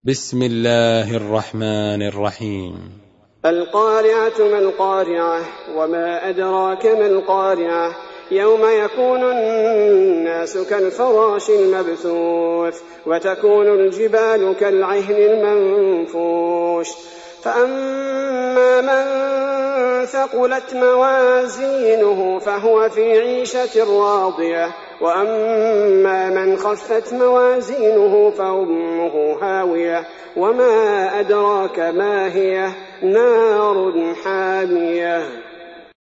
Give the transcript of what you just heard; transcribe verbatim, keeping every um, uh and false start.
بسم الله الرحمن الرحيم. القارعة ما القارعة وما أدراك ما القارعة يوم يكون الناس كالفراش المبثوث وتكون الجبال كالعهن المنفوش فأما من ثقلت موازينه فهو في عيشة راضية وأما من خفت موازينه فأمه هاوية وما أدراك ما هي نار حامية.